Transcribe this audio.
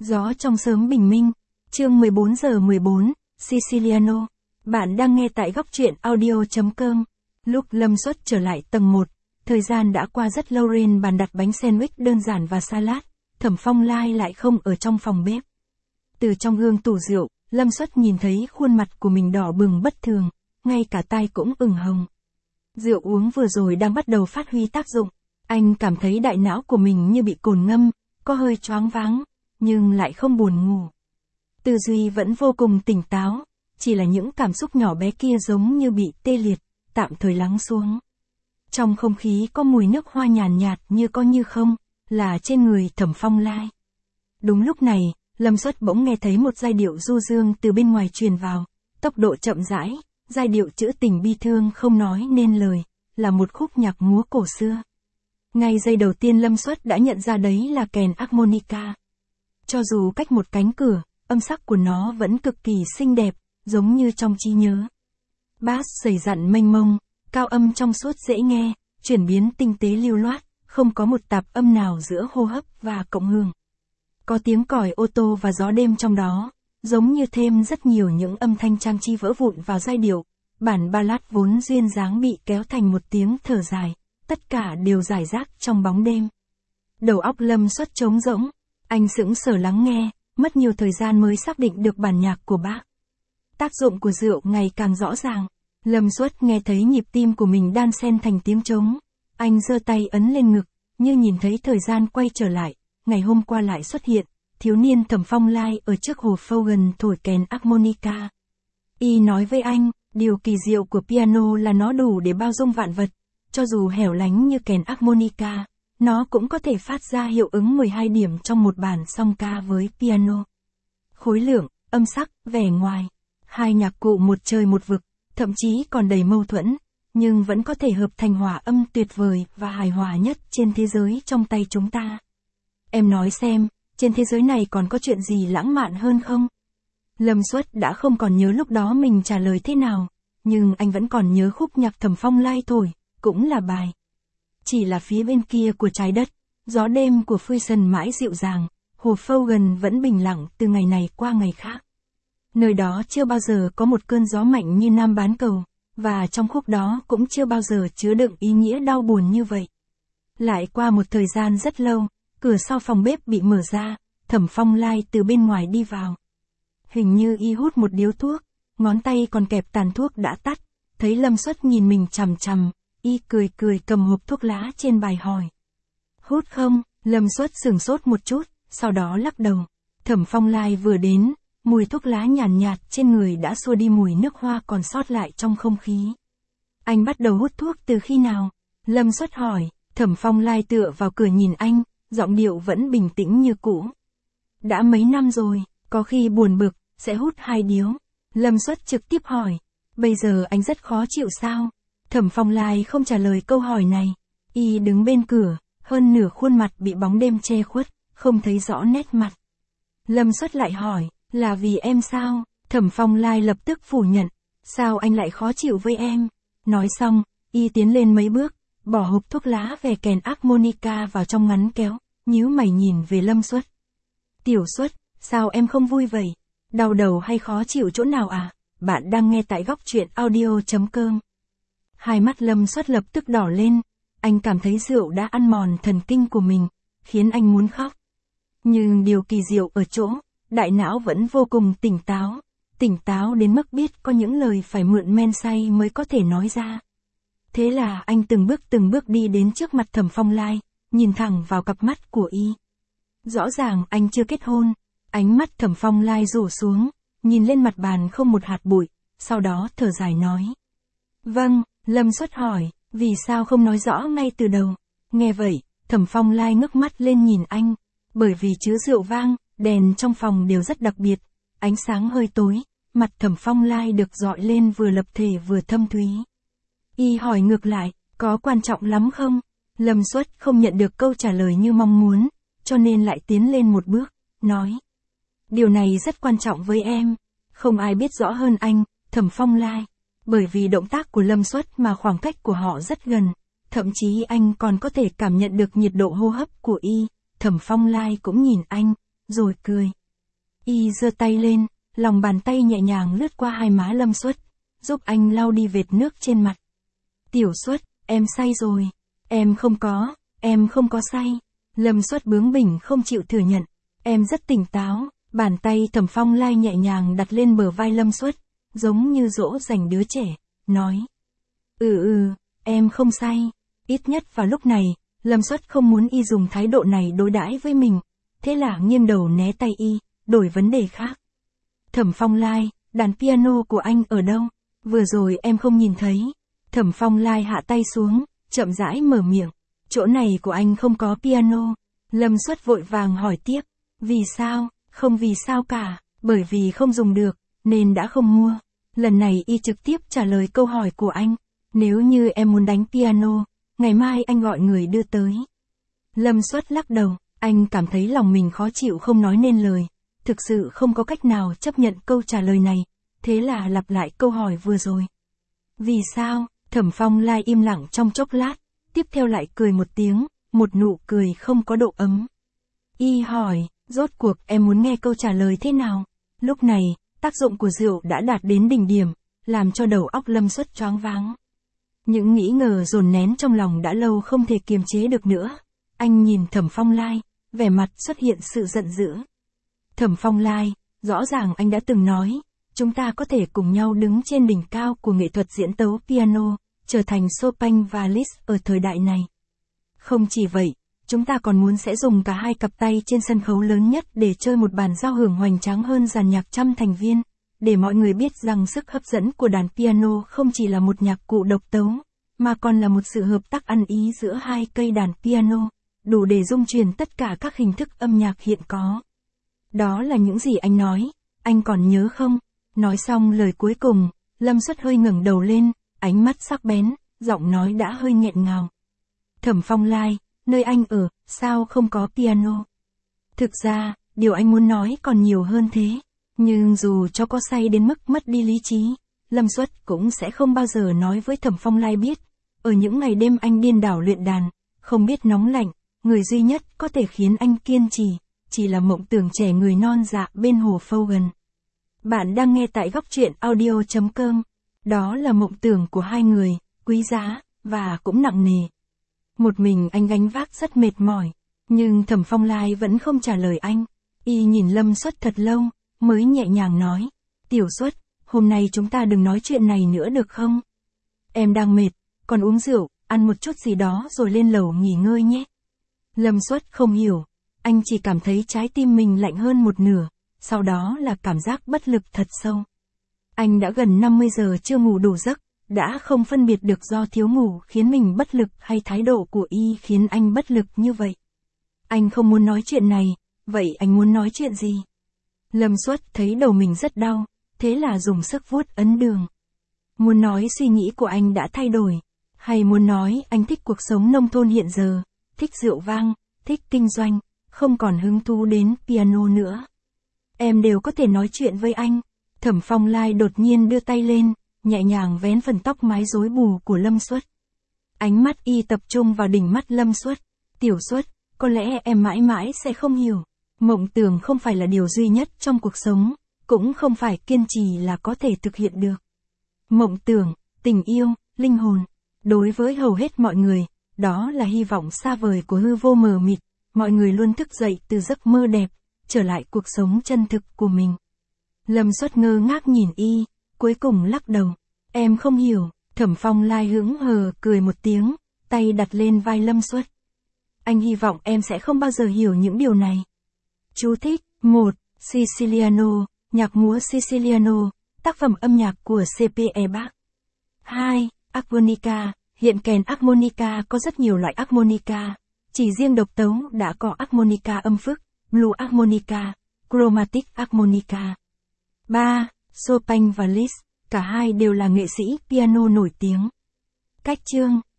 Gió trong sớm bình minh, chương 14:14, Siciliano. Bạn đang nghe tại góc truyện audio.com. Lúc Lâm Xuất trở lại tầng 1, thời gian đã qua rất lâu. Trên bàn đặt bánh sandwich đơn giản và salad, Thẩm Phong Lai lại không ở trong phòng bếp. Từ trong gương tủ rượu, Lâm Xuất nhìn thấy khuôn mặt của mình đỏ bừng bất thường, ngay cả tai cũng ửng hồng. Rượu uống vừa rồi đang bắt đầu phát huy tác dụng, anh cảm thấy đại não của mình như bị cồn ngâm, có hơi choáng váng, nhưng lại không buồn ngủ. Tư duy vẫn vô cùng tỉnh táo, chỉ là những cảm xúc nhỏ bé kia giống như bị tê liệt, tạm thời lắng xuống. Trong không khí có mùi nước hoa nhàn nhạt như có như không, là trên người Thẩm Phong Lai. Đúng lúc này, Lâm Xuất bỗng nghe thấy một giai điệu du dương từ bên ngoài truyền vào, tốc độ chậm rãi, giai điệu trữ tình bi thương không nói nên lời, là một khúc nhạc múa cổ xưa. Ngay giây đầu tiên Lâm Xuất đã nhận ra đấy là kèn harmonica. Cho dù cách một cánh cửa, âm sắc của nó vẫn cực kỳ xinh đẹp, giống như trong trí nhớ. Bass dày dặn mênh mông, cao âm trong suốt dễ nghe, chuyển biến tinh tế lưu loát, không có một tạp âm nào giữa hô hấp và cộng hưởng. Có tiếng còi ô tô và gió đêm trong đó, giống như thêm rất nhiều những âm thanh trang trí vỡ vụn vào giai điệu. Bản ballad vốn duyên dáng bị kéo thành một tiếng thở dài, tất cả đều rải rác trong bóng đêm. Đầu óc Lâm Xuất trống rỗng, anh sững sờ lắng nghe, mất nhiều thời gian mới xác định được bản nhạc của bác. Tác dụng của rượu ngày càng rõ ràng, Lâm Xuất nghe thấy nhịp tim của mình đan xen thành tiếng trống. Anh giơ tay ấn lên ngực, như nhìn thấy thời gian quay trở lại, ngày hôm qua lại xuất hiện, thiếu niên Thẩm Phong Lai ở trước hồ Fogan thổi kèn harmonica. Y nói với anh, điều kỳ diệu của piano là nó đủ để bao dung vạn vật, cho dù hẻo lánh như kèn harmonica, nó cũng có thể phát ra hiệu ứng 12 điểm trong một bản song ca với piano. Khối lượng, âm sắc, vẻ ngoài, hai nhạc cụ một trời một vực, thậm chí còn đầy mâu thuẫn, nhưng vẫn có thể hợp thành hòa âm tuyệt vời và hài hòa nhất trên thế giới trong tay chúng ta. Em nói xem, trên thế giới này còn có chuyện gì lãng mạn hơn không? Lâm Xuất đã không còn nhớ lúc đó mình trả lời thế nào, nhưng anh vẫn còn nhớ khúc nhạc Thẩm Phong Lai thổi, cũng là bài. Chỉ là phía bên kia của trái đất, gió đêm của Fusion mãi dịu dàng, hồ Fogan vẫn bình lặng từ ngày này qua ngày khác. Nơi đó chưa bao giờ có một cơn gió mạnh như Nam Bán Cầu, và trong khúc đó cũng chưa bao giờ chứa đựng ý nghĩa đau buồn như vậy. Lại qua một thời gian rất lâu, cửa sau phòng bếp bị mở ra, Thẩm Phong Lai từ bên ngoài đi vào. Hình như y hút một điếu thuốc, ngón tay còn kẹp tàn thuốc đã tắt, thấy Lâm Xuất nhìn mình chằm chằm, y cười cười cầm hộp thuốc lá trên bài hỏi. Hút không? Lâm Xuất sửng sốt một chút, sau đó lắc đầu. Thẩm Phong Lai vừa đến, mùi thuốc lá nhàn nhạt trên người đã xua đi mùi nước hoa còn sót lại trong không khí. Anh bắt đầu hút thuốc từ khi nào? Lâm Xuất hỏi. Thẩm Phong Lai tựa vào cửa nhìn anh, giọng điệu vẫn bình tĩnh như cũ. Đã mấy năm rồi, có khi buồn bực, sẽ hút 2 điếu. Lâm Xuất trực tiếp hỏi. Bây giờ anh rất khó chịu sao? Thẩm Phong Lai không trả lời câu hỏi này. Y đứng bên cửa, hơn nửa khuôn mặt bị bóng đêm che khuất, không thấy rõ nét mặt. Lâm Xuất lại hỏi, là vì em sao? Thẩm Phong Lai lập tức phủ nhận. Sao anh lại khó chịu với em? Nói xong, y tiến lên mấy bước, bỏ hộp thuốc lá về kèn harmonica vào trong ngắn kéo, nhíu mày nhìn về Lâm Xuất. Tiểu Xuất, sao em không vui vậy? Đau đầu hay khó chịu chỗ nào à? Bạn đang nghe tại góc truyện audio.com. Hai mắt Lâm Xuất lập tức đỏ lên, anh cảm thấy rượu đã ăn mòn thần kinh của mình, khiến anh muốn khóc. Nhưng điều kỳ diệu ở chỗ, đại não vẫn vô cùng tỉnh táo đến mức biết có những lời phải mượn men say mới có thể nói ra. Thế là anh từng bước đi đến trước mặt Thẩm Phong Lai, nhìn thẳng vào cặp mắt của y. Rõ ràng anh chưa kết hôn, ánh mắt Thẩm Phong Lai rủ xuống, nhìn lên mặt bàn không một hạt bụi, sau đó thở dài nói. Vâng, Lâm Xuất hỏi, vì sao không nói rõ ngay từ đầu? Nghe vậy, Thẩm Phong Lai ngước mắt lên nhìn anh, bởi vì chứa rượu vang, đèn trong phòng đều rất đặc biệt, ánh sáng hơi tối, mặt Thẩm Phong Lai được dọi lên vừa lập thể vừa thâm thúy. Y hỏi ngược lại, có quan trọng lắm không? Lâm Xuất không nhận được câu trả lời như mong muốn, cho nên lại tiến lên một bước, nói. Điều này rất quan trọng với em, không ai biết rõ hơn anh, Thẩm Phong Lai. Bởi vì động tác của Lâm Xuất mà khoảng cách của họ rất gần, thậm chí anh còn có thể cảm nhận được nhiệt độ hô hấp của y. Thẩm Phong Lai cũng nhìn anh, rồi cười. Y giơ tay lên, lòng bàn tay nhẹ nhàng lướt qua hai má Lâm Xuất, giúp anh lau đi vệt nước trên mặt. Tiểu Xuất, em say rồi. Em không có say. Lâm Xuất bướng bỉnh không chịu thừa nhận. Em rất tỉnh táo. Bàn tay Thẩm Phong Lai nhẹ nhàng đặt lên bờ vai Lâm Xuất, giống như dỗ dành đứa trẻ, nói. Em không say. Ít nhất vào lúc này, Lâm Xuất không muốn y dùng thái độ này đối đãi với mình, thế là nghiêng đầu né tay y, đổi vấn đề khác. Thẩm Phong Lai, đàn piano của anh ở đâu? Vừa rồi em không nhìn thấy. Thẩm Phong Lai hạ tay xuống, chậm rãi mở miệng. Chỗ này của anh không có piano. Lâm Xuất vội vàng hỏi tiếp. Vì sao? Không vì sao cả, bởi vì không dùng được, nên đã không mua. Lần này y trực tiếp trả lời câu hỏi của anh. Nếu như em muốn đánh piano, ngày mai anh gọi người đưa tới. Lâm Xuất lắc đầu, anh cảm thấy lòng mình khó chịu không nói nên lời. Thực sự không có cách nào chấp nhận câu trả lời này, thế là lặp lại câu hỏi vừa rồi. Vì sao? Thẩm Phong Lai im lặng trong chốc lát, tiếp theo lại cười một tiếng, một nụ cười không có độ ấm. Y hỏi, rốt cuộc em muốn nghe câu trả lời thế nào? Lúc này, tác dụng của rượu đã đạt đến đỉnh điểm, làm cho đầu óc Lâm Xuất choáng váng. Những nghĩ ngờ dồn nén trong lòng đã lâu không thể kiềm chế được nữa. Anh nhìn Thẩm Phong Lai, vẻ mặt xuất hiện sự giận dữ. Thẩm Phong Lai, rõ ràng anh đã từng nói, chúng ta có thể cùng nhau đứng trên đỉnh cao của nghệ thuật diễn tấu piano, trở thành Chopin và Liszt ở thời đại này. Không chỉ vậy, chúng ta còn muốn sẽ dùng cả hai cặp tay trên sân khấu lớn nhất để chơi một bản giao hưởng hoành tráng hơn dàn nhạc trăm thành viên, để mọi người biết rằng sức hấp dẫn của đàn piano không chỉ là một nhạc cụ độc tấu, mà còn là một sự hợp tác ăn ý giữa hai cây đàn piano, đủ để dung truyền tất cả các hình thức âm nhạc hiện có. Đó là những gì anh nói, anh còn nhớ không? Nói xong lời cuối cùng, Lâm Xuất hơi ngẩng đầu lên, ánh mắt sắc bén, giọng nói đã hơi nghẹn ngào. Thẩm Phong Lai, nơi anh ở, sao không có piano? Thực ra, điều anh muốn nói còn nhiều hơn thế. Nhưng dù cho có say đến mức mất đi lý trí, Lâm Xuất cũng sẽ không bao giờ nói với Thẩm Phong Lai biết. Ở những ngày đêm anh điên đảo luyện đàn, không biết nóng lạnh, người duy nhất có thể khiến anh kiên trì, chỉ là mộng tưởng trẻ người non dạ bên hồ Fogan. Bạn đang nghe tại góc truyện audio.com. Đó là mộng tưởng của hai người, quý giá, và cũng nặng nề. Một mình anh gánh vác rất mệt mỏi, nhưng Thẩm Phong Lai vẫn không trả lời anh. Y nhìn Lâm Xuất thật lâu, mới nhẹ nhàng nói. Tiểu Xuất, hôm nay chúng ta đừng nói chuyện này nữa được không? Em đang mệt, còn uống rượu, ăn một chút gì đó rồi lên lầu nghỉ ngơi nhé. Lâm Xuất không hiểu, anh chỉ cảm thấy trái tim mình lạnh hơn một nửa, sau đó là cảm giác bất lực thật sâu. Anh đã gần 50 giờ chưa ngủ đủ giấc, đã không phân biệt được do thiếu ngủ khiến mình bất lực hay thái độ của y khiến anh bất lực như vậy. Anh không muốn nói chuyện này, vậy anh muốn nói chuyện gì? Lâm Xuất thấy đầu mình rất đau, thế là dùng sức vuốt ấn đường. Muốn nói suy nghĩ của anh đã thay đổi, hay muốn nói anh thích cuộc sống nông thôn hiện giờ, thích rượu vang, thích kinh doanh, không còn hứng thú đến piano nữa. Em đều có thể nói chuyện với anh. Thẩm Phong Lai đột nhiên đưa tay lên, nhẹ nhàng vén phần tóc mái rối bù của Lâm Xuất. Ánh mắt y tập trung vào đỉnh mắt Lâm Xuất. Tiểu Xuất, có lẽ em mãi mãi sẽ không hiểu. Mộng tưởng không phải là điều duy nhất trong cuộc sống, cũng không phải kiên trì là có thể thực hiện được. Mộng tưởng, tình yêu, linh hồn, đối với hầu hết mọi người, đó là hy vọng xa vời của hư vô mờ mịt. Mọi người luôn thức dậy từ giấc mơ đẹp, trở lại cuộc sống chân thực của mình. Lâm Xuất ngơ ngác nhìn y, cuối cùng lắc đầu. Em không hiểu. Thẩm Phong Lai hững hờ cười một tiếng, tay đặt lên vai Lâm Xuất. Anh hy vọng em sẽ không bao giờ hiểu những điều này. Chú thích. 1. Siciliano, nhạc múa Siciliano, tác phẩm âm nhạc của C.P.E. Bach. 2. Armonica, hiện kèn armonica có rất nhiều loại armonica. Chỉ riêng độc tấu đã có armonica âm phức, blue armonica, chromatic armonica. 3. Chopin và Liszt, cả hai đều là nghệ sĩ piano nổi tiếng. Cách chương,